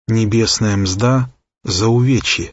Небесная мзда за увечье.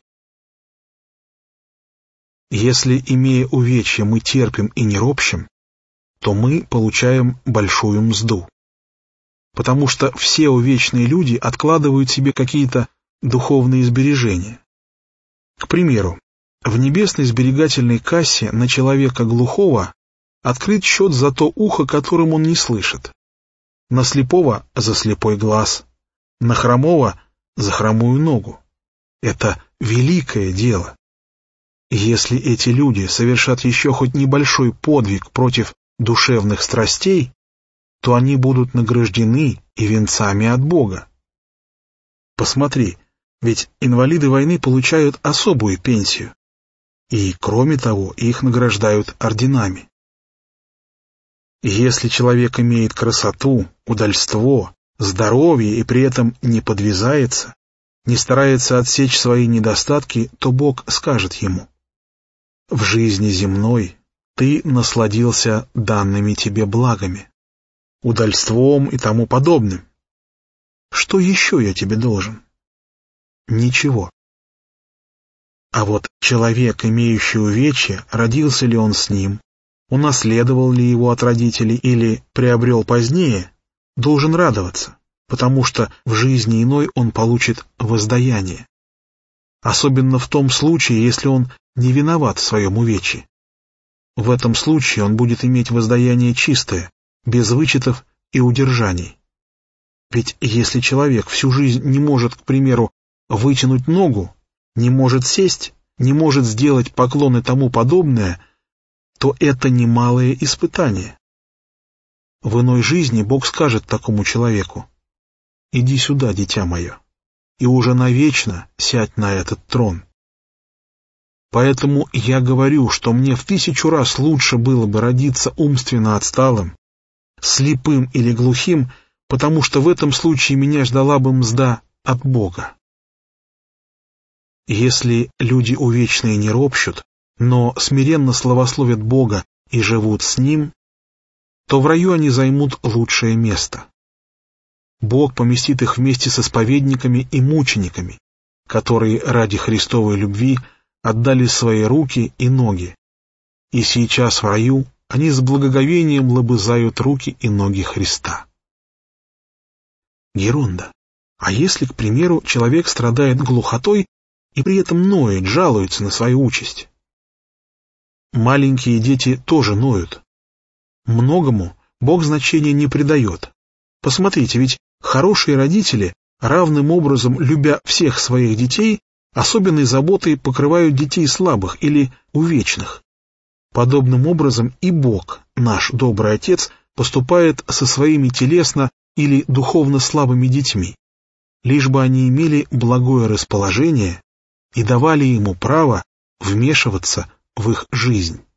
Если, имея увечье, мы терпим и не ропщем, то мы получаем большую мзду. Потому что все увечные люди откладывают себе какие-то духовные сбережения. К примеру, в небесной сберегательной кассе на человека глухого открыт счет за то ухо, которым он не слышит, на слепого — за слепой глаз, на хромого — за хромую ногу. Это великое дело. Если эти люди совершат еще хоть небольшой подвиг против душевных страстей, то они будут награждены и венцами от Бога. Посмотри, ведь инвалиды войны получают особую пенсию, и, кроме того, их награждают орденами. Если человек имеет красоту, удальство, здоровье и при этом не подвязается, не старается отсечь свои недостатки, то Бог скажет ему: «В жизни земной ты насладился данными тебе благами, удальством и тому подобным. Что еще я тебе должен? Ничего». А вот человек, имеющий увечье, родился ли он с ним, унаследовал ли его от родителей или приобрел позднее, должен радоваться, потому что в жизни иной он получит воздаяние. Особенно в том случае, если он не виноват в своем увечье. В этом случае он будет иметь воздаяние чистое, без вычетов и удержаний. Ведь если человек всю жизнь не может, к примеру, вытянуть ногу, не может сесть, не может сделать поклон и тому подобное, то это немалое испытание. В иной жизни Бог скажет такому человеку: «Иди сюда, дитя мое, и уже навечно сядь на этот трон». Поэтому я говорю, что мне в 1000 раз лучше было бы родиться умственно отсталым, слепым или глухим, потому что в этом случае меня ждала бы мзда от Бога. Если люди увечные не ропщут, но смиренно славословят Бога и живут с Ним, то в раю они займут лучшее место. Бог поместит их вместе со исповедниками и мучениками, которые ради Христовой любви отдали свои руки и ноги, и сейчас в раю они с благоговением лобызают руки и ноги Христа. Геронда, а если, к примеру, человек страдает глухотой и при этом ноет, жалуется на свою участь? Маленькие дети тоже ноют. Многому Бог значения не придает. Посмотрите, ведь хорошие родители, равным образом любя всех своих детей, особенной заботой покрывают детей слабых или увечных. Подобным образом и Бог, наш добрый Отец, поступает со своими телесно или духовно слабыми детьми, лишь бы они имели благое расположение и давали Ему право вмешиваться в их жизнь.